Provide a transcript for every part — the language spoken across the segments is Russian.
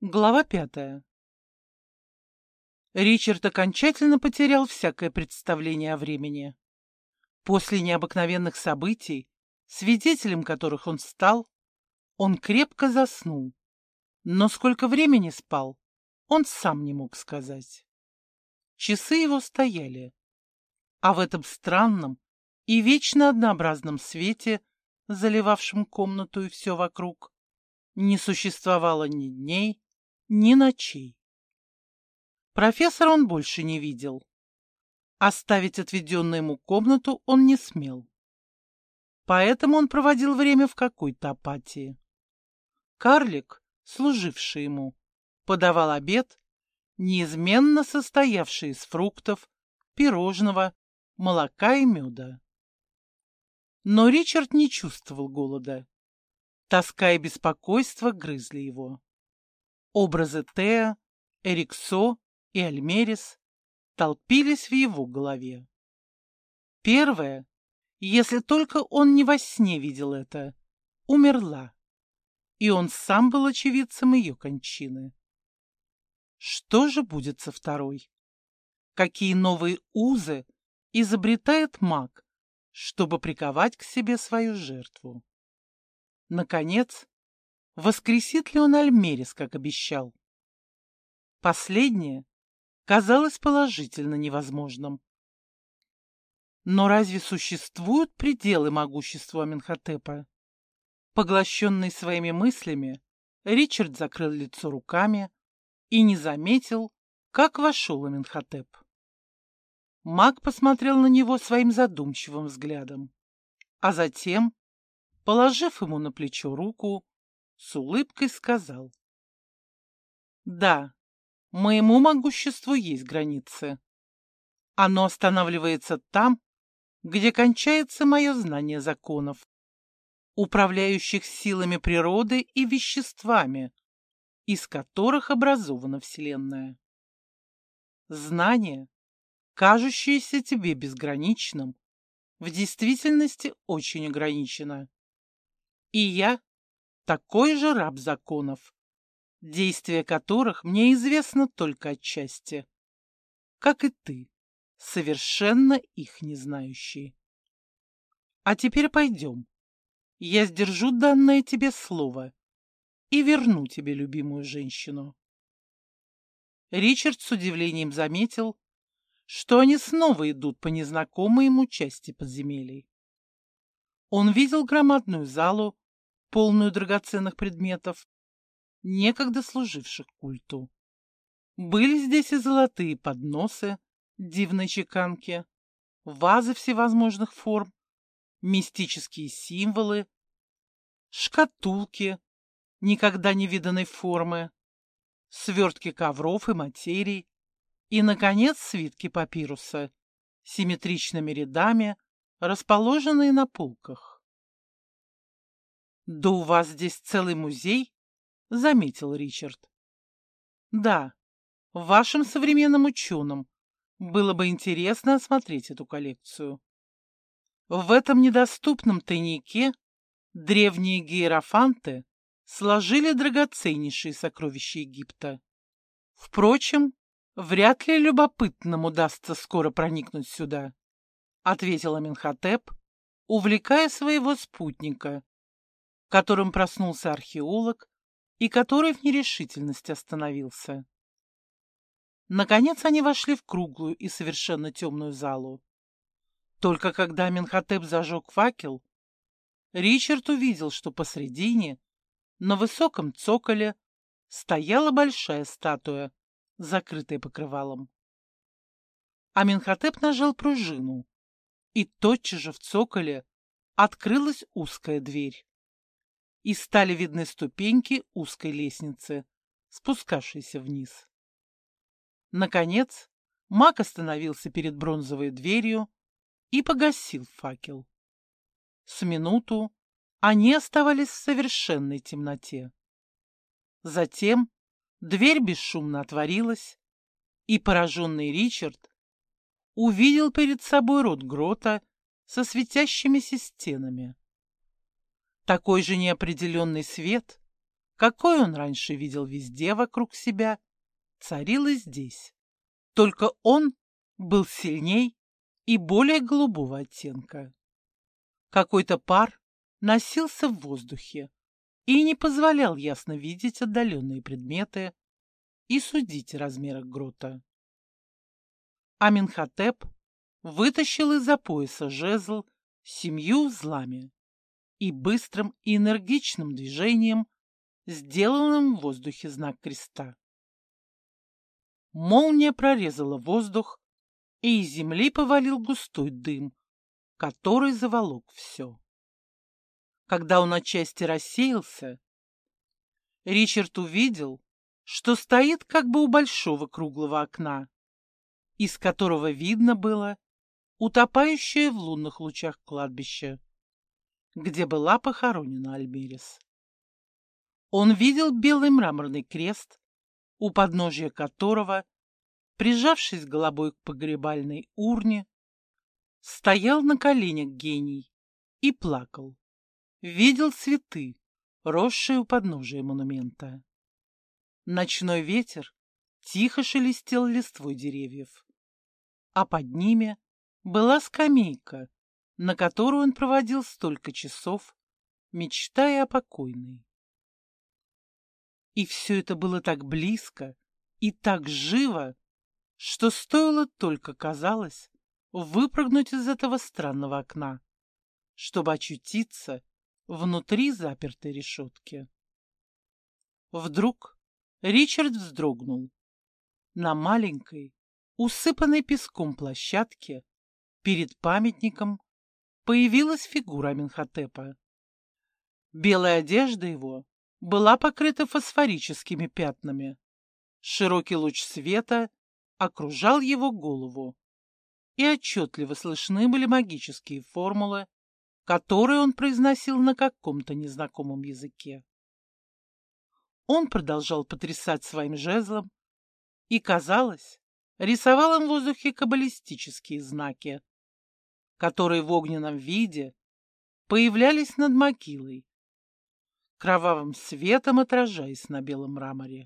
Глава 5. Ричард окончательно потерял всякое представление о времени. После необыкновенных событий, свидетелем которых он стал, он крепко заснул. Но сколько времени спал, он сам не мог сказать. Часы его стояли, а в этом странном и вечно однообразном свете, заливавшем комнату и все вокруг, не существовало ни дней, ни ночей. Профессора он больше не видел. Оставить отведенную ему комнату он не смел. Поэтому он проводил время в какой-то апатии. Карлик, служивший ему, подавал обед, неизменно состоявший из фруктов, пирожного, молока и меда. Но Ричард не чувствовал голода. Тоска и беспокойство грызли его. Образы Теа, Эриксо и Альмерис толпились в его голове. Первая, если только он не во сне видел это, умерла, и он сам был очевидцем ее кончины. Что же будет со второй? Какие новые узы изобретает маг, чтобы приковать к себе свою жертву? Наконец, воскресит ли он Альмерис, как обещал? Последнее казалось положительно невозможным. Но разве существуют пределы могуществу Аменхотепа? Поглощенный своими мыслями, Ричард закрыл лицо руками и не заметил, как вошел Аменхотеп. Маг посмотрел на него своим задумчивым взглядом, а затем, положив ему на плечо руку, с улыбкой сказал: «Да, моему могуществу есть границы. Оно останавливается там, где кончается мое знание законов, управляющих силами природы и веществами, из которых образована Вселенная. Знание, кажущееся тебе безграничным, в действительности очень ограничено. И я такой же раб законов, действие которых мне известно только отчасти, как и ты, совершенно их не знающий. А теперь пойдем. Я сдержу данное тебе слово и верну тебе любимую женщину». Ричард с удивлением заметил, что они снова идут по незнакомой ему части подземелий. Он видел громадную залу, полную драгоценных предметов, некогда служивших культу. Были здесь и золотые подносы дивной чеканки, вазы всевозможных форм, мистические символы, шкатулки никогда не виданной формы, свертки ковров и материй и, наконец, свитки папируса, симметричными рядами, расположенные на полках. «Да у вас здесь целый музей?» — заметил Ричард. «Да, вашим современным ученым было бы интересно осмотреть эту коллекцию. В этом недоступном тайнике древние гиерофанты сложили драгоценнейшие сокровища Египта. Впрочем, вряд ли любопытным удастся скоро проникнуть сюда», — ответил Аменхотеп, увлекая своего спутника, которым проснулся археолог и который в нерешительности остановился. Наконец они вошли в круглую и совершенно темную залу. Только когда Аменхотеп зажег факел, Ричард увидел, что посредине, на высоком цоколе, стояла большая статуя, закрытая покрывалом. Аменхотеп нажал пружину, и тотчас же в цоколе открылась узкая дверь, и стали видны ступеньки узкой лестницы, спускавшейся вниз. Наконец, маг остановился перед бронзовой дверью и погасил факел. С минуту они оставались в совершенной темноте. Затем дверь бесшумно отворилась, и пораженный Ричард увидел перед собой рот грота со светящимися стенами. Такой же неопределенный свет, какой он раньше видел везде вокруг себя, царил и здесь. Только он был сильней и более голубого оттенка. Какой-то пар носился в воздухе и не позволял ясно видеть отдаленные предметы и судить о размерах грота. Аменхотеп вытащил из-за пояса жезл с 7 узлами и быстрым и энергичным движением сделанным в воздухе знак креста. Молния прорезала воздух, и из земли повалил густой дым, который заволок все. Когда он отчасти рассеялся, Ричард увидел, что стоит как бы у большого круглого окна, из которого видно было утопающее в лунных лучах кладбище, где была похоронена Альмерис. Он видел белый мраморный крест, у подножия которого, прижавшись головой к погребальной урне, стоял на коленях гений и плакал. Видел цветы, росшие у подножия монумента. Ночной ветер тихо шелестел листвой деревьев, а под ними была скамейка, на которую он проводил столько часов, мечтая о покойной. И все это было так близко и так живо, что стоило только, казалось, выпрыгнуть из этого странного окна, чтобы очутиться внутри запертой решетки. Вдруг Ричард вздрогнул. На маленькой, усыпанной песком площадке перед памятником появилась фигура Аменхотепа. Белая одежда его была покрыта фосфорическими пятнами. Широкий луч света окружал его голову, и отчетливо слышны были магические формулы, которые он произносил на каком-то незнакомом языке. Он продолжал потрясать своим жезлом и, казалось, рисовал им в воздухе каббалистические знаки, которые в огненном виде появлялись над могилой, кровавым светом отражаясь на белом мраморе.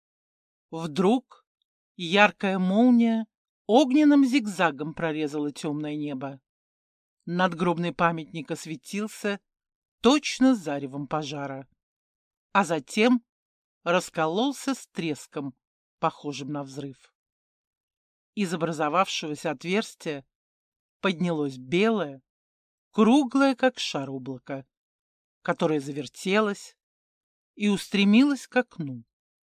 Вдруг яркая молния огненным зигзагом прорезала темное небо. Надгробный памятник осветился точно заревом пожара, а затем раскололся с треском, похожим на взрыв. Из образовавшегося отверстия поднялось белое, круглое, как шар облако, которое завертелось и устремилось к окну.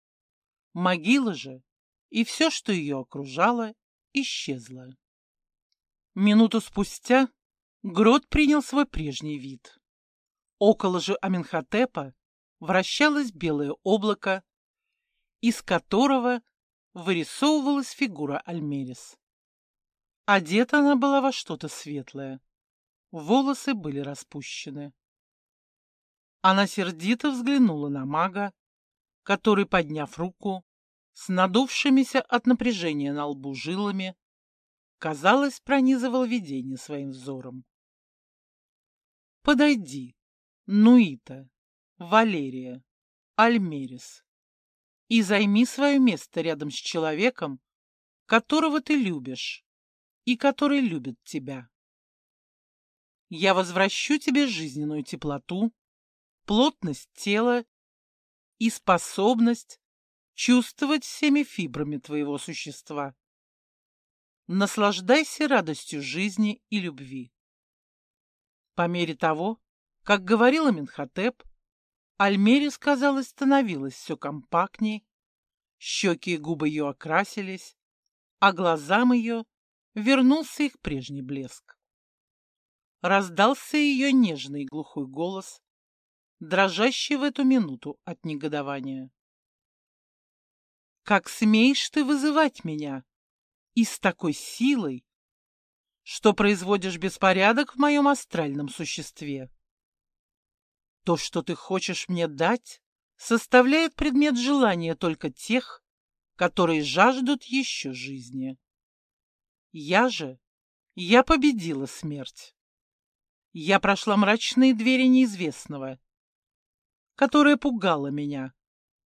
Могила же и все, что ее окружало, исчезло. Минуту спустя грот принял свой прежний вид. Около же Аменхотепа вращалось белое облако, из которого вырисовывалась фигура Альмерис. Одета она была во что-то светлое, волосы были распущены. Она сердито взглянула на мага, который, подняв руку, с надувшимися от напряжения на лбу жилами, казалось, пронизывал видение своим взором. «Подойди, Нуита, Валерия, Альмерис, и займи свое место рядом с человеком, которого ты любишь и который любит тебя. Я возвращу тебе жизненную теплоту, плотность тела и способность чувствовать всеми фибрами твоего существа. Наслаждайся радостью жизни и любви». По мере того, как говорил Аменхотеп, Альмерис, казалось, становилась все компактней, щеки и губы ее окрасились, а глазам ее вернулся их прежний блеск. Раздался ее нежный и глухой голос, дрожащий в эту минуту от негодования. «Как смеешь ты вызывать меня и с такой силой, что производишь беспорядок в моем астральном существе? То, что ты хочешь мне дать, составляет предмет желания только тех, которые жаждут еще жизни. Я победила смерть. Я прошла мрачные двери неизвестного, которая пугала меня,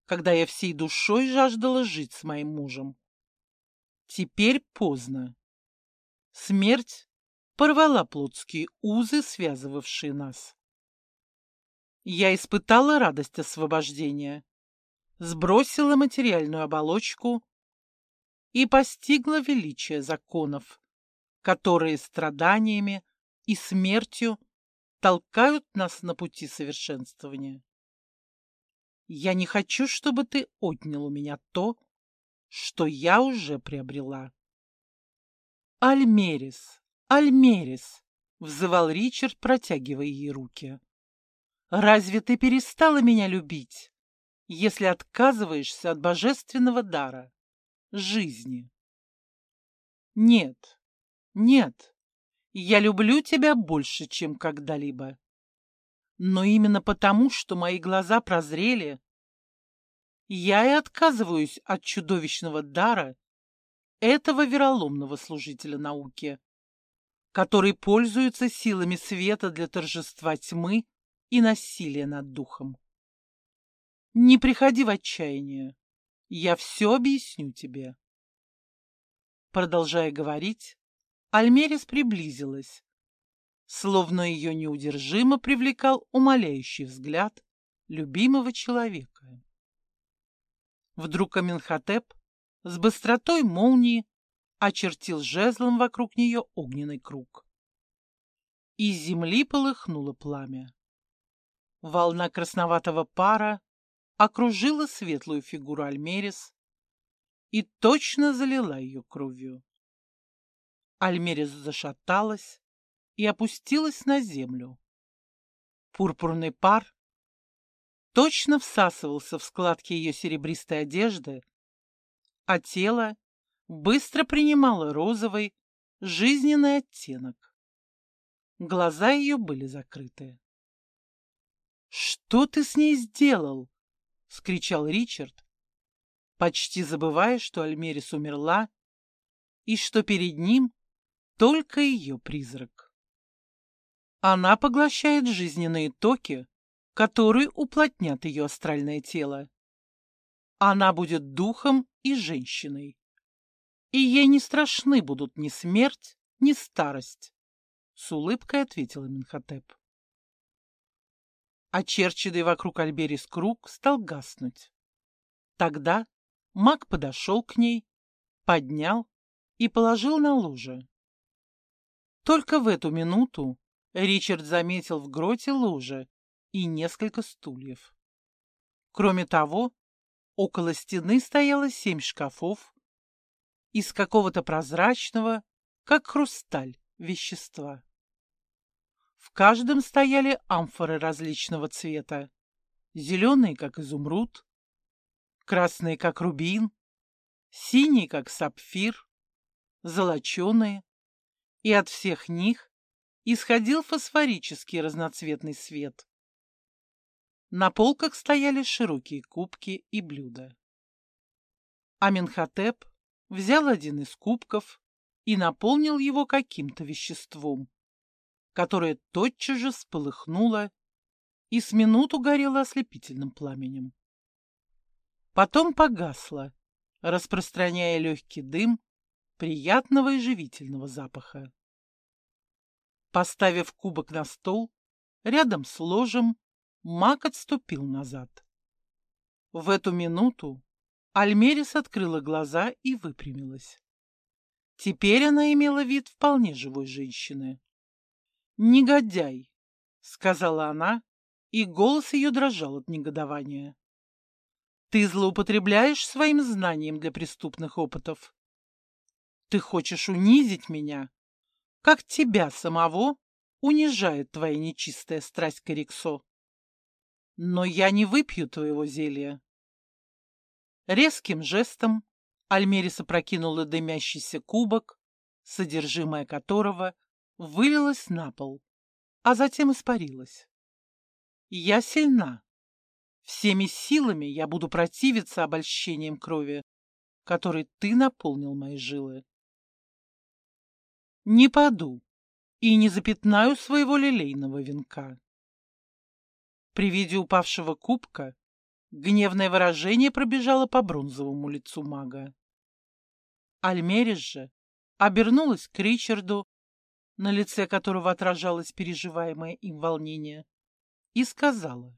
когда я всей душой жаждала жить с моим мужем. Теперь поздно. Смерть порвала плотские узы, связывавшие нас. Я испытала радость освобождения, сбросила материальную оболочку и постигла величие законов, которые страданиями и смертью толкают нас на пути совершенствования. Я не хочу, чтобы ты отнял у меня то, что я уже приобрела. «Альмерис, Альмерис!» — взывал Ричард, протягивая ей руки. «Разве ты перестала меня любить, если отказываешься от божественного дара — жизни?» «Нет, нет, я люблю тебя больше, чем когда-либо. Но именно потому, что мои глаза прозрели, я и отказываюсь от чудовищного дара этого вероломного служителя науки, который пользуется силами света для торжества тьмы и насилия над духом. Не приходи в отчаяние, я все объясню тебе». Продолжая говорить, Альмерис приблизилась, словно ее неудержимо привлекал умоляющий взгляд любимого человека. Вдруг Аменхотеп с быстротой молнии очертил жезлом вокруг нее огненный круг. Из земли полыхнуло пламя. Волна красноватого пара окружила светлую фигуру Альмерис и точно залила ее кровью. Альмерис зашаталась и опустилась на землю. Пурпурный пар точно всасывался в складки ее серебристой одежды, а тело быстро принимало розовый, жизненный оттенок. Глаза ее были закрыты. «Что ты с ней сделал?» — вскричал Ричард, почти забывая, что Альмерис умерла и что перед ним только ее призрак. Она поглощает жизненные токи, которые уплотнят ее астральное тело. Она будет духом и женщиной, и ей не страшны будут ни смерть, ни старость, — с улыбкой ответил Аменхотеп. Очерченный вокруг Альмерис круг стал гаснуть. Тогда маг подошел к ней, поднял и положил на ложе. Только в эту минуту Ричард заметил в гроте ложе и несколько стульев. Кроме того, около стены стояло 7 шкафов из какого-то прозрачного, как хрусталь, вещества. В каждом стояли амфоры различного цвета: зеленые, как изумруд, красные, как рубин, синие, как сапфир, золоченые, и от всех них исходил фосфорический разноцветный свет. На полках стояли широкие кубки и блюда. Аменхотеп взял один из кубков и наполнил его каким-то веществом, которое тотчас же вспыхнуло и с минуту горело ослепительным пламенем. Потом погасло, распространяя легкий дым приятного и живительного запаха. Поставив кубок на стол, рядом с ложем, маг отступил назад. В эту минуту Альмерис открыла глаза и выпрямилась. Теперь она имела вид вполне живой женщины. «Негодяй!» — сказала она, и голос ее дрожал от негодования. «Ты злоупотребляешь своим знанием для преступных опытов. Ты хочешь унизить меня, как тебя самого унижает твоя нечистая страсть к Эриксо. Но я не выпью твоего зелья». Резким жестом Альмерис опрокинула дымящийся кубок, содержимое которого вылилось на пол, а затем испарилось. «Я сильна. Всеми силами я буду противиться обольщениям крови, которой ты наполнил мои жилы. Не паду и не запятнаю своего лилейного венка». При виде упавшего кубка Гневное выражение пробежало по бронзовому лицу мага. Альмерис же обернулась к Ричарду, на лице которого отражалось переживаемое им волнение, и сказала: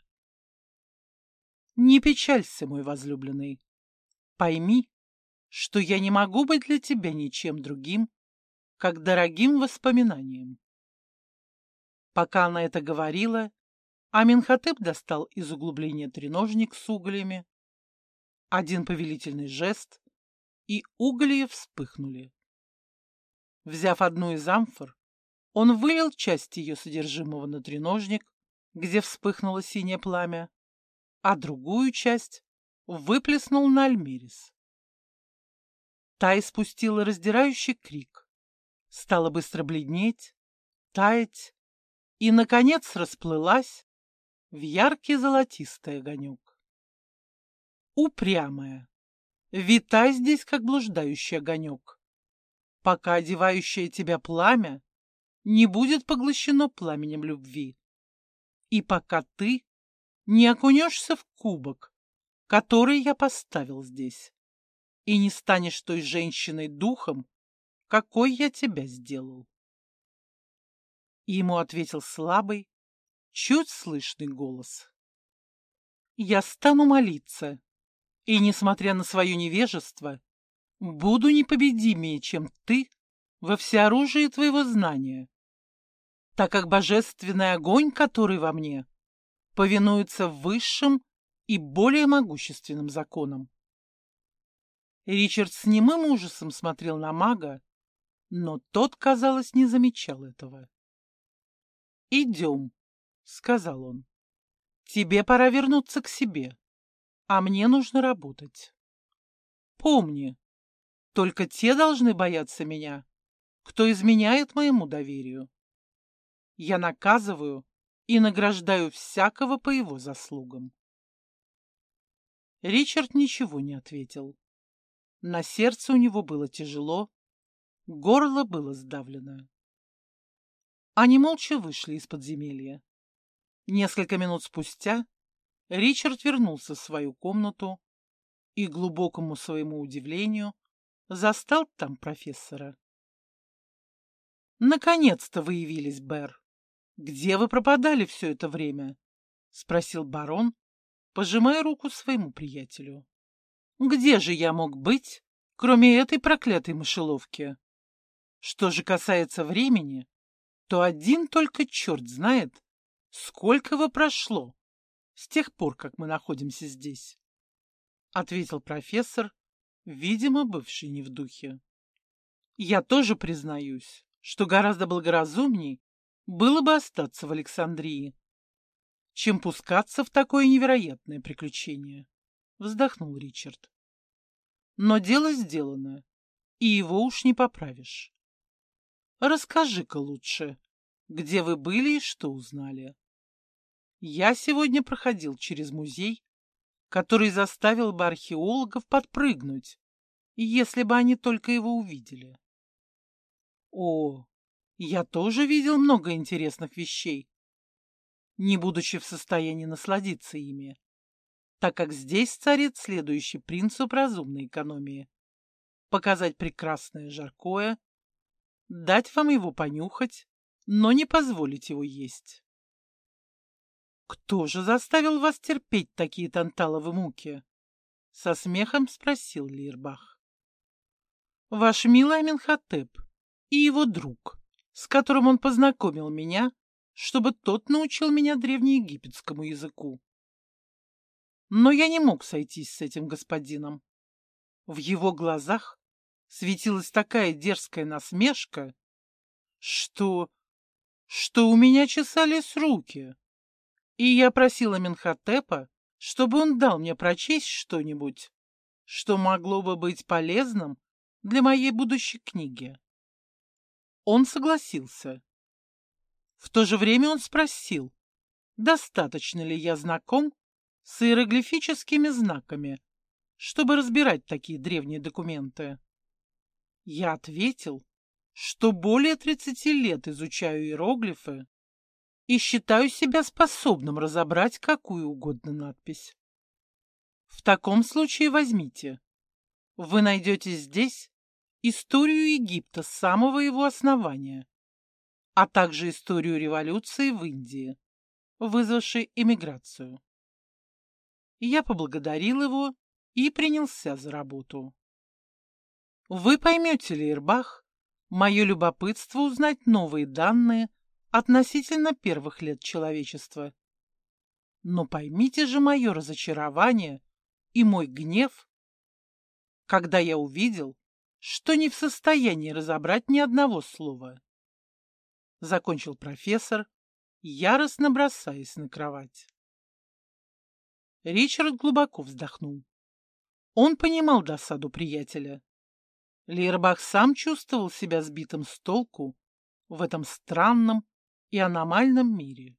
«Не печалься, мой возлюбленный. Пойми, что я не могу быть для тебя ничем другим, как дорогим воспоминанием». Пока она это говорила, Аменхотеп достал из углубления треножник с углями. Один повелительный жест, и угли вспыхнули. Взяв одну из амфор, он вылил часть ее содержимого на треножник, где вспыхнуло синее пламя, а другую часть выплеснул на Альмерис. Та испустила раздирающий крик, стала быстро бледнеть, таять и, наконец, расплылась в яркий золотистый огонек. Упрямая, витай здесь, как блуждающий огонек, пока одевающее тебя пламя не будет поглощено пламенем любви, и пока ты не окунешься в кубок, который я поставил здесь, и не станешь той женщиной духом, какой я тебя сделал. И ему ответил слабый, чуть слышный голос: «Я стану молиться, и, несмотря на свое невежество, буду непобедимее, чем ты, во всеоружии твоего знания, так как божественный огонь, который во мне, повинуется высшим и более могущественным законам». Ричард с немым ужасом смотрел на мага, но тот, казалось, не замечал этого. «Идем», — сказал он. «Тебе пора вернуться к себе, а мне нужно работать. Помни, только те должны бояться меня, кто изменяет моему доверию. Я наказываю и награждаю всякого по его заслугам». Ричард ничего не ответил. На сердце у него было тяжело, горло было сдавлено. Они молча вышли из подземелья. Несколько минут спустя Ричард вернулся в свою комнату и, к глубокому своему удивлению, застал там профессора. «Наконец-то вы явились, Бэр. Где вы пропадали все это время?» — спросил барон, пожимая руку своему приятелю. «Где же я мог быть, кроме этой проклятой мышеловки? Что же касается времени, то один только черт знает, сколько его прошло с тех пор, как мы находимся здесь», — ответил профессор, видимо, бывший не в духе. «Я тоже признаюсь, что гораздо благоразумней было бы остаться в Александрии, чем пускаться в такое невероятное приключение», — вздохнул Ричард. «Но дело сделано, и его уж не поправишь. Расскажи-ка лучше, где вы были и что узнали. Я сегодня проходил через музей, который заставил бы археологов подпрыгнуть, если бы они только его увидели. О, я тоже видел много интересных вещей, не будучи в состоянии насладиться ими, так как здесь царит следующий принцип разумной экономии: показать прекрасное жаркое, дать вам его понюхать, но не позволить его есть. «Кто же заставил вас терпеть такие танталовые муки?» — со смехом спросил Лирбах. «Ваш милый Аменхотеп и его друг, с которым он познакомил меня, чтобы тот научил меня древнеегипетскому языку. Но я не мог сойтись с этим господином. В его глазах светилась такая дерзкая насмешка, что у меня чесались руки, и я просил Аменхотепа, чтобы он дал мне прочесть что-нибудь, что могло бы быть полезным для моей будущей книги. Он согласился. В то же время он спросил, достаточно ли я знаком с иероглифическими знаками, чтобы разбирать такие древние документы. Я ответил, что более 30 лет изучаю иероглифы и считаю себя способным разобрать какую угодно надпись. В таком случае возьмите. Вы найдете здесь историю Египта с самого его основания, а также историю революции в Индии, вызвавшей эмиграцию. Я поблагодарил его и принялся за работу. Вы поймете, Лейербах, мое любопытство узнать новые данные относительно первых лет человечества. Но поймите же мое разочарование и мой гнев, когда я увидел, что не в состоянии разобрать ни одного слова. Закончил профессор, яростно бросаясь на кровать. Ричард глубоко вздохнул. Он понимал досаду приятеля. Лейербах сам чувствовал себя сбитым с толку в этом странном и аномальном мире.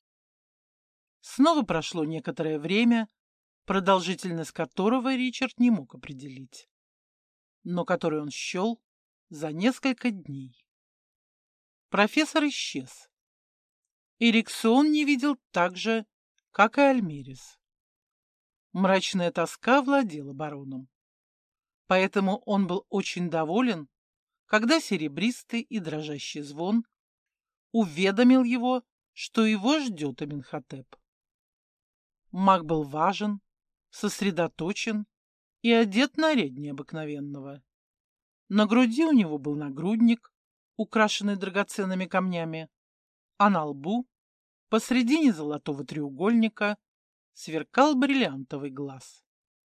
Снова прошло некоторое время, продолжительность которого Ричард не мог определить, но который он счел за несколько дней. Профессор исчез. Эриксон не видел так же, как и Альмерис. Мрачная тоска владела бароном. Поэтому он был очень доволен, когда серебристый и дрожащий звон уведомил его, что его ждет Аменхотеп. Маг был важен, сосредоточен и одет наряднее обыкновенного. На груди у него был нагрудник, украшенный драгоценными камнями, а на лбу, посредине золотого треугольника, сверкал бриллиантовый глаз.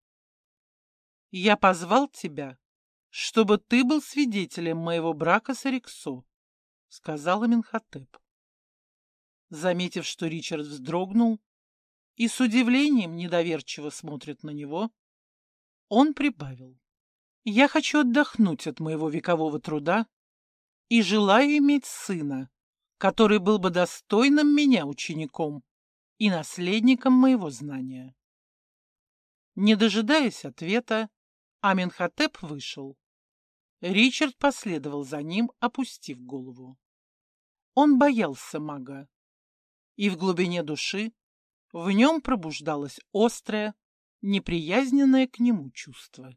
«Я позвал тебя, чтобы ты был свидетелем моего брака с Эриксо», — сказал Аменхотеп. Заметив, что Ричард вздрогнул и с удивлением недоверчиво смотрит на него, он прибавил: «Я хочу отдохнуть от моего векового труда и желаю иметь сына, который был бы достойным меня учеником и наследником моего знания». Не дожидаясь ответа, Аменхотеп вышел. Ричард последовал за ним, опустив голову. Он боялся мага, и в глубине души в нем пробуждалось острое, неприязненное к нему чувство.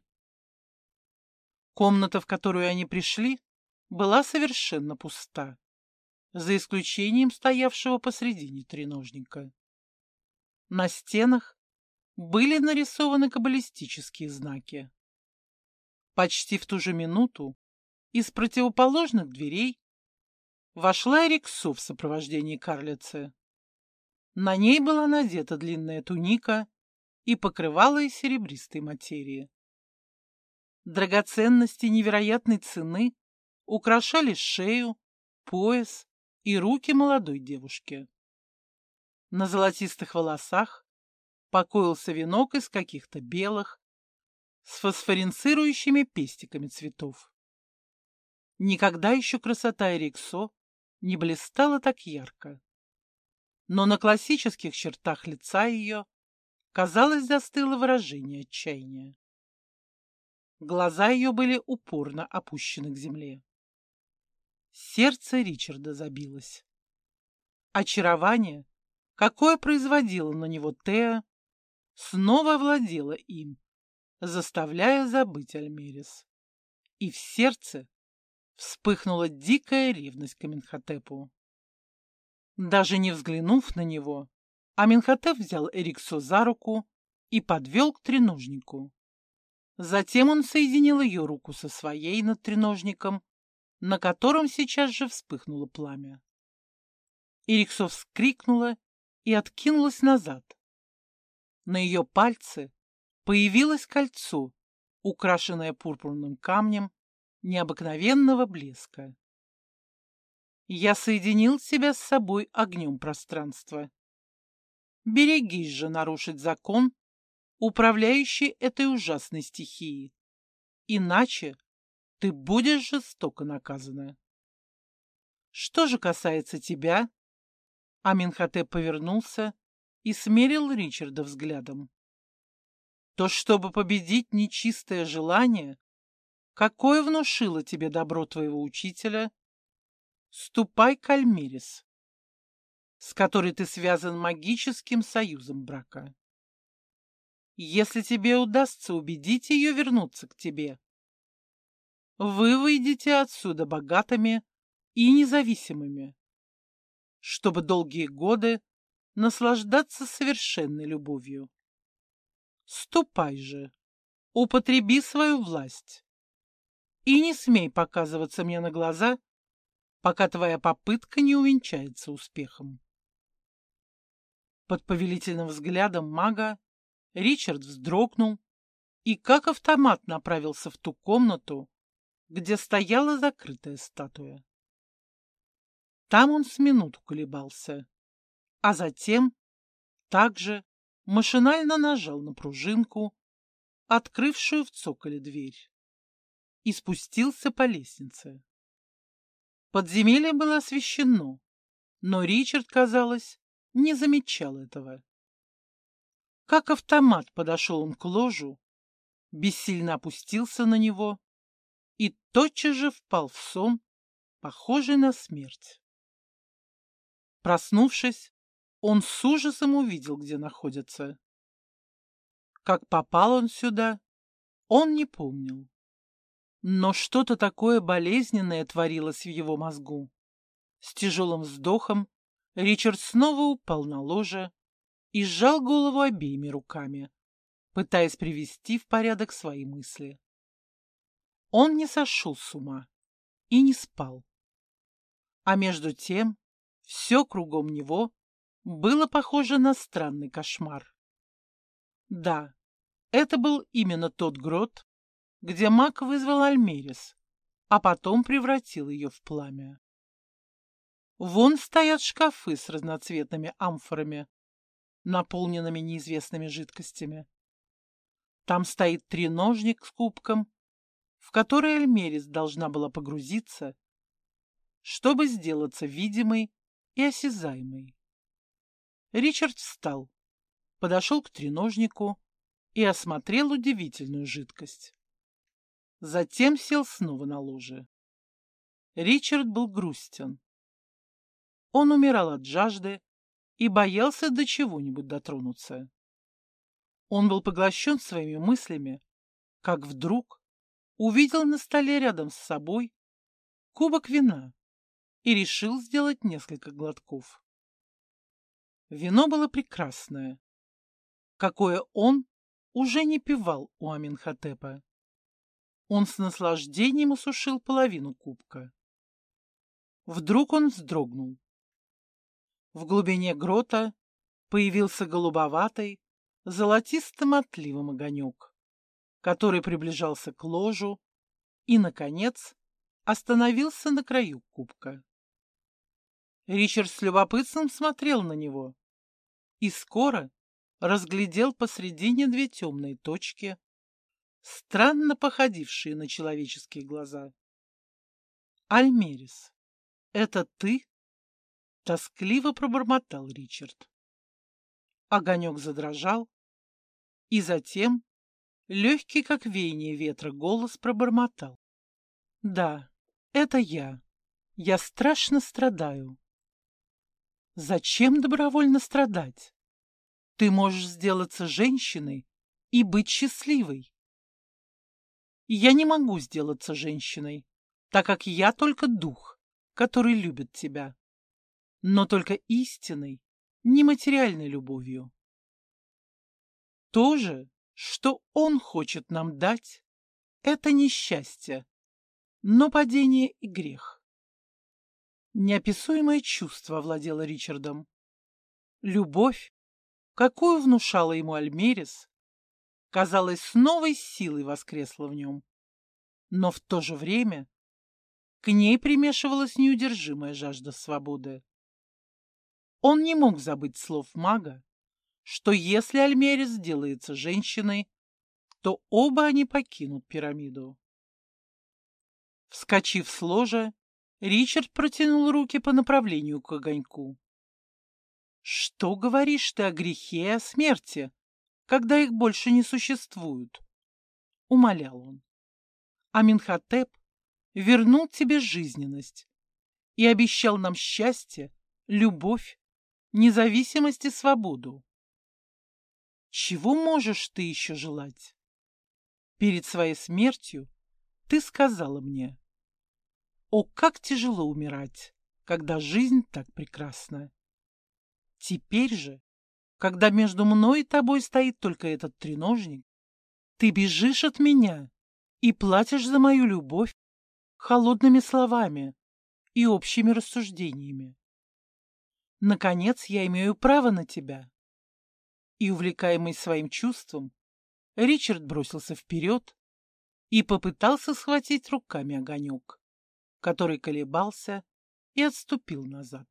Комната, в которую они пришли, была совершенно пуста, за исключением стоявшего посредине треножника. На стенах были нарисованы каббалистические знаки. Почти в ту же минуту из противоположных дверей вошла Эриксо в сопровождении карлицы. На ней была надета длинная туника и покрывало из серебристой материи. Драгоценности невероятной цены украшали шею, пояс и руки молодой девушки. На золотистых волосах покоился венок из каких-то белых, с фосфоринцирующими пестиками цветов. Никогда еще красота Эриксо не блистала так ярко. Но на классических чертах лица ее, казалось, застыло выражение отчаяния. Глаза ее были упорно опущены к земле. Сердце Ричарда забилось. Очарование, какое производила на него Теа, снова овладело им, заставляя забыть Альмерис. И в сердце вспыхнула дикая ревность к Аменхотепу. Даже не взглянув на него, Аменхотеп взял Эриксо за руку и подвел к треножнику. Затем он соединил ее руку со своей над треножником, на котором сейчас же вспыхнуло пламя. Эриксо вскрикнула и откинулась назад. На ее пальце появилось кольцо, украшенное пурпурным камнем необыкновенного блеска. Я соединил себя с собой огнем пространства. Берегись же нарушить закон, управляющий этой ужасной стихией, иначе ты будешь жестоко наказана. Что же касается тебя, Аменхотеп повернулся и смерил Ричарда взглядом, то чтобы победить нечистое желание, какое внушило тебе добро твоего учителя, ступай к Альмерис, с которой ты связан магическим союзом брака. если тебе удастся убедить ее вернуться к тебе. Вы выйдете отсюда богатыми и независимыми, чтобы долгие годы наслаждаться совершенной любовью. Ступай же, употреби свою власть и не смей показываться мне на глаза, пока твоя попытка не увенчается успехом. Под повелительным взглядом мага Ричард вздрогнул и как автомат направился в ту комнату, где стояла закрытая статуя. Там он с минуту колебался, а затем также машинально нажал на пружинку, открывшую в цоколе дверь, и спустился по лестнице. Подземелье было освещено, но Ричард, казалось, не замечал этого. Как автомат подошел он к ложу, бессильно опустился на него и тотчас же впал в сон, похожий на смерть. Проснувшись, он с ужасом увидел, где находится. Как попал он сюда, он не помнил. Но что-то такое болезненное творилось в его мозгу. С тяжелым вздохом Ричард снова упал на ложе и сжал голову обеими руками, пытаясь привести в порядок свои мысли. Он не сошел с ума и не спал. А между тем все кругом него было похоже на странный кошмар. Да, это был именно тот грот, где маг вызвал Альмерис, а потом превратил ее в пламя. Вон стоят шкафы с разноцветными амфорами, наполненными неизвестными жидкостями. Там стоит треножник с кубком, в который Альмерис должна была погрузиться, чтобы сделаться видимой и осязаемой. Ричард встал, подошел к треножнику и осмотрел удивительную жидкость. Затем сел снова на ложе. Ричард был грустен. Он умирал от жажды и боялся до чего-нибудь дотронуться. Он был поглощен своими мыслями, как вдруг увидел на столе рядом с собой кубок вина и решил сделать несколько глотков. Вино было прекрасное, какое он уже не пивал у Аменхотепа. Он с наслаждением осушил половину кубка. Вдруг он вздрогнул. В глубине грота появился голубоватый, золотистым отливом огонек, который приближался к ложу и, наконец, остановился на краю кубка. Ричард с любопытством смотрел на него и скоро разглядел посредине две темные точки, странно походившие на человеческие глаза. «Альмерис, это ты?» — тоскливо пробормотал Ричард. Огонек задрожал, и затем легкий, как веяние ветра, голос пробормотал: «Да, это я. Я страшно страдаю». «Зачем добровольно страдать? Ты можешь сделаться женщиной и быть счастливой». «Я не могу сделаться женщиной, так как я только дух, который любит тебя, но только истинной, нематериальной любовью. То же, что он хочет нам дать, это несчастье, но падение и грех». Неописуемое чувство овладело Ричардом. Любовь, какую внушала ему Альмерис, казалось, с новой силой воскресла в нем. Но в то же время к ней примешивалась неудержимая жажда свободы. Он не мог забыть слов мага, что если Альмерис сделается женщиной, то оба они покинут пирамиду. Вскочив с ложа, Ричард протянул руки по направлению к огоньку. «Что говоришь ты о грехе и о смерти, когда их больше не существует?» — умолял он. «Аменхотеп вернул тебе жизненность и обещал нам счастье, любовь, независимость и свободу. Чего можешь ты еще желать? Перед своей смертью ты сказала мне: «О, как тяжело умирать, когда жизнь так прекрасна!» Теперь же, когда между мной и тобой стоит только этот треножник, ты бежишь от меня и платишь за мою любовь холодными словами и общими рассуждениями. Наконец, я имею право на тебя. И, увлекаемый своим чувством, Ричард бросился вперед и попытался схватить руками огонек, который колебался и отступил назад.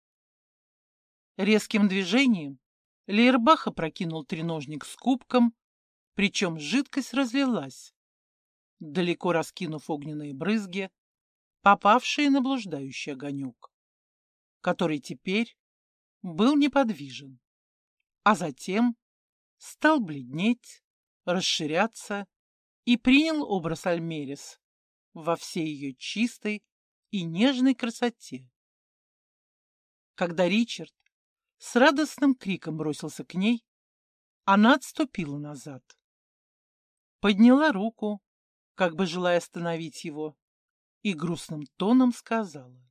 Резким движением Лейербах опрокинул треножник с кубком, причем жидкость разлилась, далеко раскинув огненные брызги, попавшие на блуждающий огонек, который теперь был неподвижен, а затем стал бледнеть, расширяться и принял образ Альмерис во всей ее чистой и нежной красоте. Когда Ричард с радостным криком бросился к ней, она отступила назад, подняла руку, как бы желая остановить его, и грустным тоном сказала: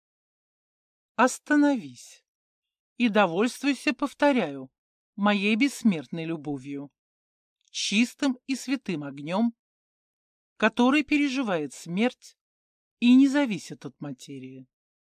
«Остановись и довольствуйся, повторяю, моей бессмертной любовью, чистым и святым огнем, который переживает смерть и не зависит от материи.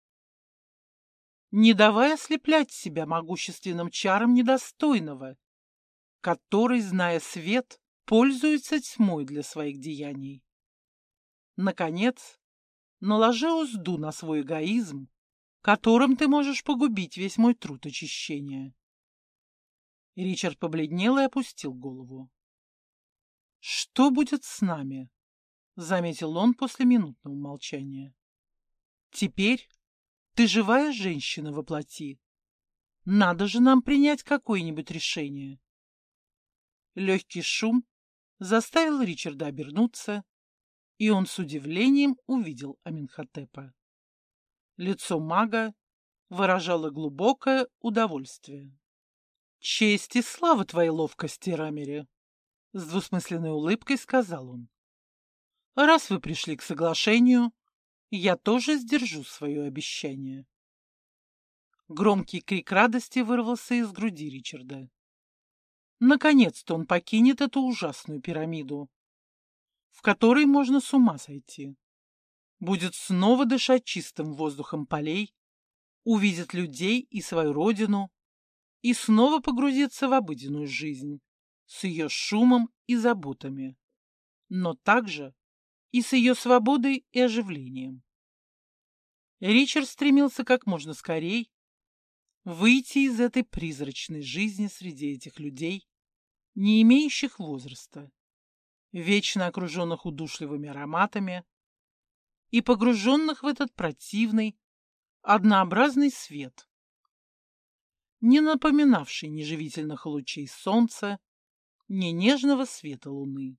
Не давай ослеплять себя могущественным чаром недостойного, который, зная свет, пользуется тьмой для своих деяний. Наконец, наложи узду на свой эгоизм, которым ты можешь погубить весь мой труд очищения». Ричард побледнел и опустил голову. «Что будет с нами?» — заметил он после минутного молчания. «Теперь ты живая женщина во плоти. Надо же нам принять какое-нибудь решение». Легкий шум заставил Ричарда обернуться, и он с удивлением увидел Аменхотепа. Лицо мага выражало глубокое удовольствие. «Честь и слава твоей ловкости, Рамире!» — с двусмысленной улыбкой сказал он. «Раз вы пришли к соглашению, я тоже сдержу свое обещание». Громкий крик радости вырвался из груди Ричарда. Наконец-то он покинет эту ужасную пирамиду, в которой можно с ума сойти. Будет снова дышать чистым воздухом полей, увидит людей и свою родину и снова погрузится в обыденную жизнь с ее шумом и заботами, но также и с ее свободой и оживлением. Ричард стремился как можно скорей выйти из этой призрачной жизни среди этих людей, не имеющих возраста, вечно окруженных удушливыми ароматами и погруженных в этот противный, однообразный свет, не напоминавший ни живительных лучей солнца, ни нежного света луны.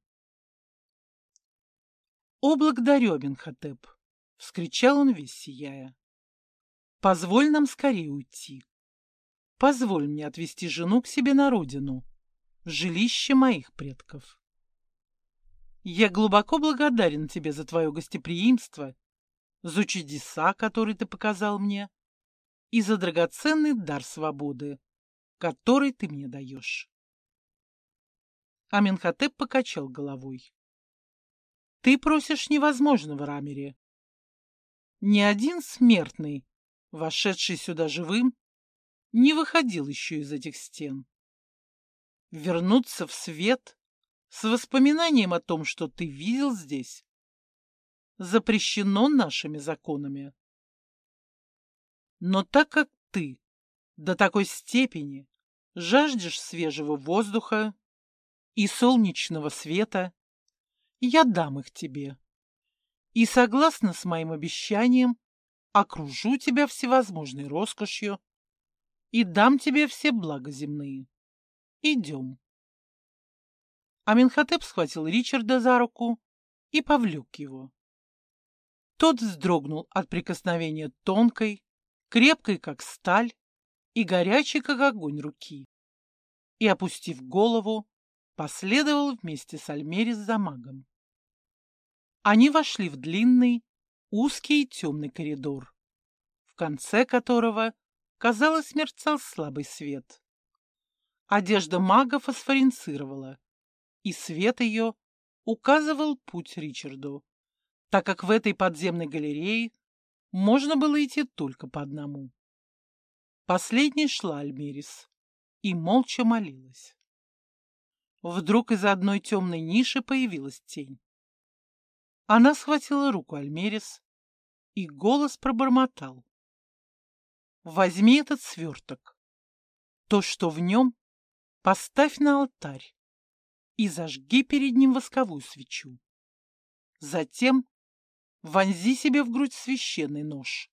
«О, благодарю, Аменхотеп!» — вскричал он весь сияя. «Позволь нам скорее уйти. Позволь мне отвезти жену к себе на родину, в жилище моих предков. Я глубоко благодарен тебе за твое гостеприимство, за чудеса, которые ты показал мне, и за драгоценный дар свободы, который ты мне даешь». Аменхотеп покачал головой. «Ты просишь невозможного, Рамире. Ни один смертный, вошедший сюда живым, не выходил еще из этих стен. Вернуться в свет с воспоминанием о том, что ты видел здесь, запрещено нашими законами. Но так как ты до такой степени жаждешь свежего воздуха и солнечного света, я дам их тебе и, согласно с моим обещанием, окружу тебя всевозможной роскошью и дам тебе все блага земные. Идем». Аменхотеп схватил Ричарда за руку и повлек его. Тот вздрогнул от прикосновения тонкой, крепкой, как сталь, и горячей, как огонь, руки, и, опустив голову, последовал вместе с Альмерис за магом. Они вошли в длинный, узкий и темный коридор, в конце которого, казалось, мерцал слабый свет. Одежда мага фосфоринцировала, и свет ее указывал путь Ричарду, так как в этой подземной галерее можно было идти только по одному. Последней шла Альмерис и молча молилась. Вдруг из одной темной ниши появилась тень. Она схватила руку Альмерис, и голос пробормотал: «Возьми этот сверток. То, что в нем, поставь на алтарь и зажги перед ним восковую свечу. Затем вонзи себе в грудь священный нож.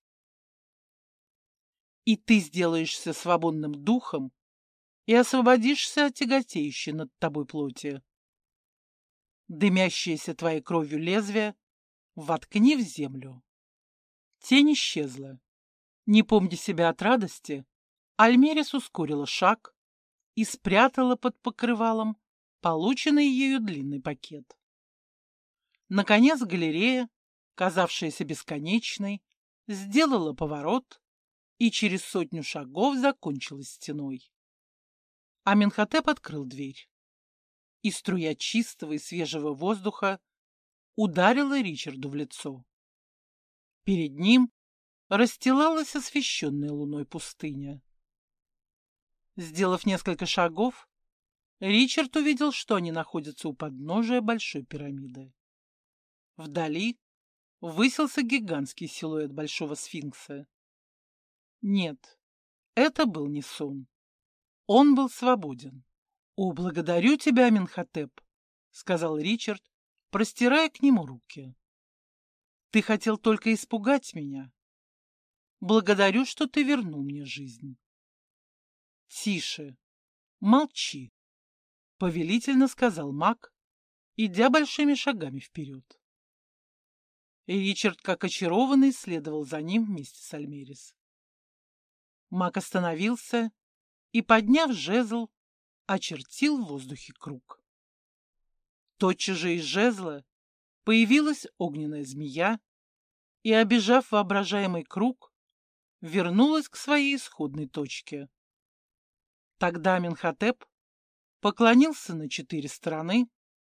И ты сделаешься свободным духом и освободишься от тяготеющей над тобой плоти. Дымящееся твоей кровью лезвие воткни в землю». Тень исчезла. Не помня себя от радости, Альмерис ускорила шаг и спрятала под покрывалом полученный ею длинный пакет. Наконец галерея, казавшаяся бесконечной, сделала поворот и через 100 шагов закончилась стеной. Аменхотеп открыл дверь, и струя чистого и свежего воздуха ударила Ричарду в лицо. Перед ним расстилалась освещенная луной пустыня. Сделав несколько шагов, Ричард увидел, что они находятся у подножия большой пирамиды. Вдали высился гигантский силуэт большого сфинкса. Нет, это был не сон. Он был свободен. «О, благодарю тебя, Аменхотеп», — сказал Ричард, простирая к нему руки. «Ты хотел только испугать меня. Благодарю, что ты вернул мне жизнь». «Тише, молчи», — повелительно сказал маг, идя большими шагами вперед. И Ричард, как очарованный, следовал за ним вместе с Альмерис. Маг остановился и, подняв жезл, очертил в воздухе круг. Тотчас же из жезла появилась огненная змея и, обежав воображаемый круг, вернулась к своей исходной точке. Тогда Аменхотеп поклонился на 4 стороны,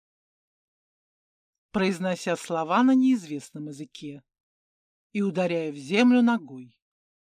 произнося слова на неизвестном языке и ударяя в землю ногой.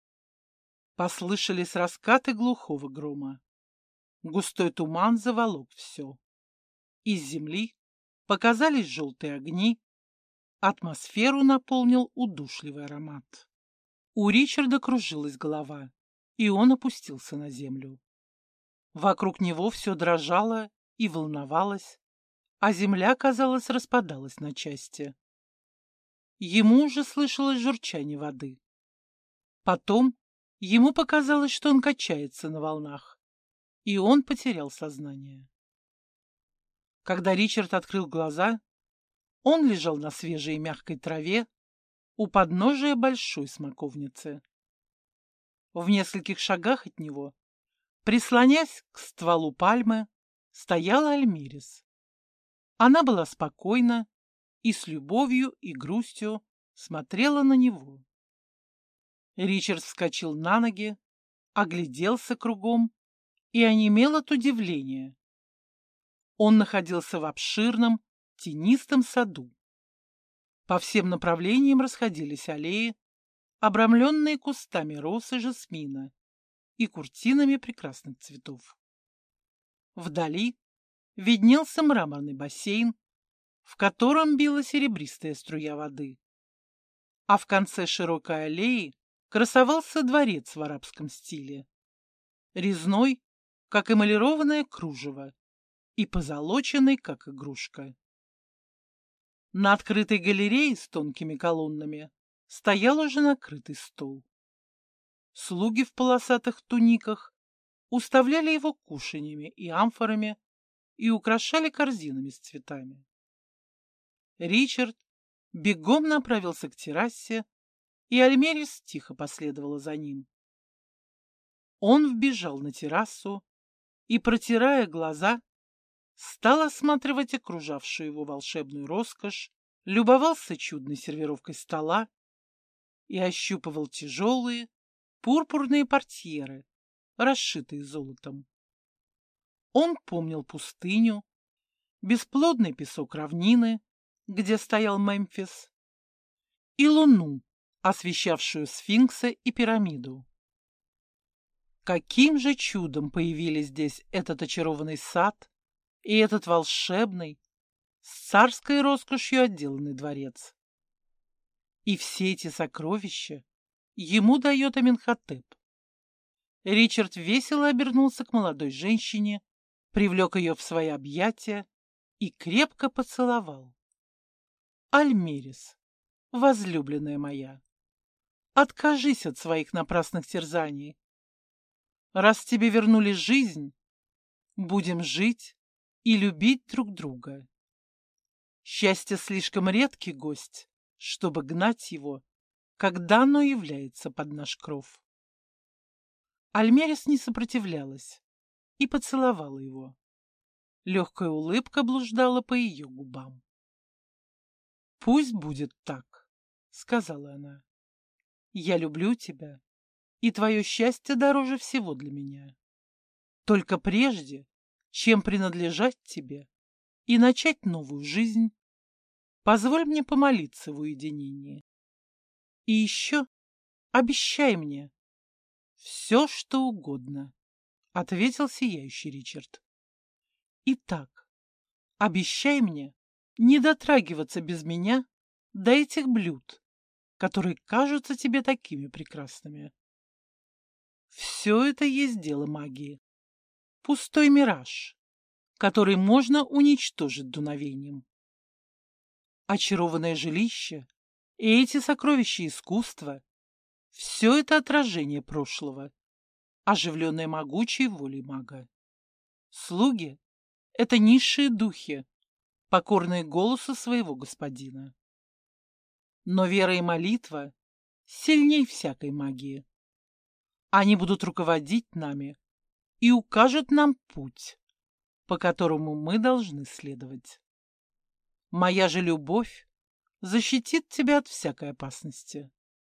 Послышались раскаты глухого грома. Густой туман заволок все. Из земли показались желтые огни, атмосферу наполнил удушливый аромат. У Ричарда кружилась голова, и он опустился на землю. Вокруг него все дрожало и волновалось, а земля, казалось, распадалась на части. Ему уже слышалось журчание воды. Потом ему показалось, что он качается на волнах, и он потерял сознание. Когда Ричард открыл глаза, он лежал на свежей и мягкой траве у подножия большой смоковницы. В нескольких шагах от него, прислонясь к стволу пальмы, стояла Альмерис. Она была спокойна и с любовью и грустью смотрела на него. Ричард вскочил на ноги, огляделся кругом и онемел от удивления. Он находился в обширном, тенистом саду. По всем направлениям расходились аллеи, обрамленные кустами роз и жасмина и куртинами прекрасных цветов. Вдали виднелся мраморный бассейн, в котором била серебристая струя воды. А в конце широкой аллеи красовался дворец в арабском стиле, резной, как эмалированное кружево, и позолоченный, как игрушка. На открытой галерее с тонкими колоннами стоял уже накрытый стол. Слуги в полосатых туниках уставляли его кушаньями и амфорами и украшали корзинами с цветами. Ричард бегом направился к террасе, и Альмерис тихо последовала за ним. Он вбежал на террасу и, протирая глаза, стал осматривать окружавшую его волшебную роскошь, любовался чудной сервировкой стола и ощупывал тяжелые пурпурные портьеры, расшитые золотом. Он помнил пустыню, бесплодный песок равнины, где стоял Мемфис, и луну, освещавшую сфинкса и пирамиду. Каким же чудом появились здесь этот очарованный сад и этот волшебный, с царской роскошью отделанный дворец. И все эти сокровища ему дает Аменхотеп. Ричард весело обернулся к молодой женщине, привлек ее в свои объятия и крепко поцеловал. Альмерис, возлюбленная моя, откажись от своих напрасных терзаний. Раз тебе вернули жизнь, будем жить и любить друг друга. Счастье слишком редкий гость, чтобы гнать его, когда оно является под наш кров. Альмерис не сопротивлялась и поцеловала его. Легкая улыбка блуждала по ее губам. «Пусть будет так», — сказала она. «Я люблю тебя, и твое счастье дороже всего для меня. Только прежде, чем принадлежать тебе и начать новую жизнь, позволь мне помолиться в уединении. И еще обещай мне все, что угодно», — ответил сияющий Ричард. «Итак, обещай мне не дотрагиваться без меня до этих блюд, которые кажутся тебе такими прекрасными. Все это есть дело магии. Пустой мираж, который можно уничтожить дуновением. Очарованное жилище и эти сокровища искусства — все это отражение прошлого, оживленное могучей волей мага. Слуги — это низшие духи, покорные голосу своего господина. Но вера и молитва сильней всякой магии. Они будут руководить нами и укажут нам путь, по которому мы должны следовать. Моя же любовь защитит тебя от всякой опасности.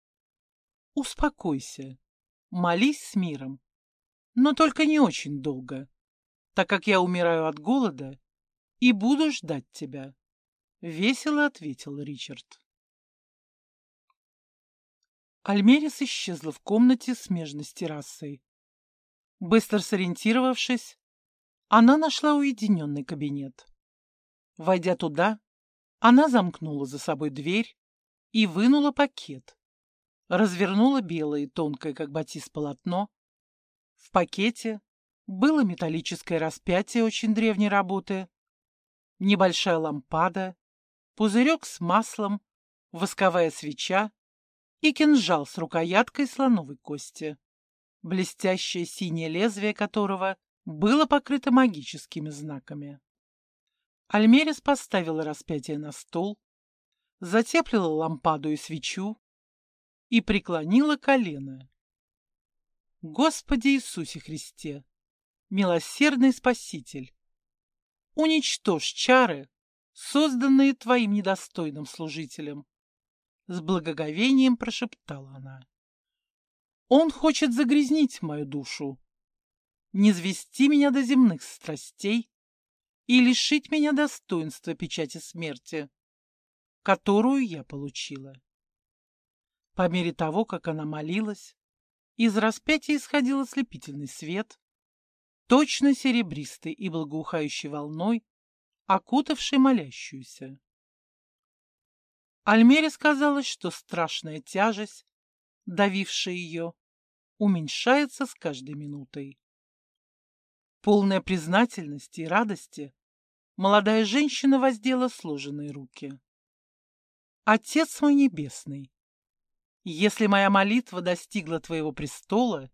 Успокойся, молись с миром, но только не очень долго, так как я умираю от голода и буду ждать тебя, — весело ответил Ричард. Альмерис исчезла в комнате, смежной с террасой. Быстро сориентировавшись, она нашла уединенный кабинет. Войдя туда, она замкнула за собой дверь и вынула пакет. Развернула белое, тонкое, как батист, полотно. В пакете было металлическое распятие очень древней работы, небольшая лампада, пузырек с маслом, восковая свеча и кинжал с рукояткой слоновой кости, блестящее синее лезвие которого было покрыто магическими знаками. Альмерис поставила распятие на стол, затеплила лампаду и свечу и преклонила колено. Господи Иисусе Христе, милосердный Спаситель, уничтожь чары, созданные Твоим недостойным служителем, с благоговением прошептала она. Он хочет загрязнить мою душу, низвести меня до земных страстей и лишить меня достоинства печати смерти, которую я получила. По мере того, как она молилась, из распятия исходил ослепительный свет, точно серебристый и благоухающей волной, окутавший молящуюся. Альмерис казалось, что страшная тяжесть, давившая ее, уменьшается с каждой минутой. Полная признательности и радости, молодая женщина воздела сложенные руки. «Отец мой небесный, если моя молитва достигла твоего престола,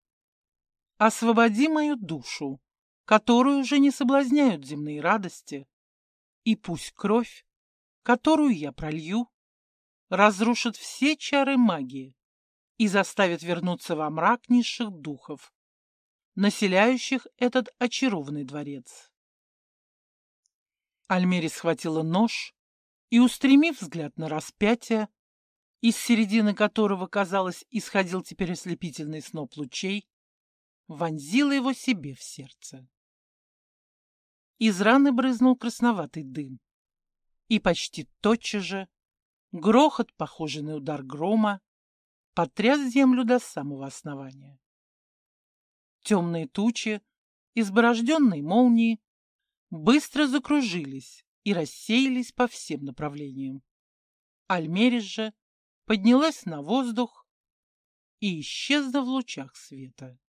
освободи мою душу, которую уже не соблазняют земные радости, и пусть кровь, которую я пролью, разрушит все чары магии и заставит вернуться во мрак низших духов, населяющих этот очарованный дворец. Альмерис схватила нож и, устремив взгляд на распятие, из середины которого, казалось, исходил теперь ослепительный сноп лучей, вонзила его себе в сердце. Из раны брызнул красноватый дым, и почти тотчас же грохот, похожий на удар грома, потряс землю до самого основания. Темные тучи, изборожденные молнии, быстро закружились и рассеялись по всем направлениям. Альмерис же поднялась на воздух и исчезла в лучах света.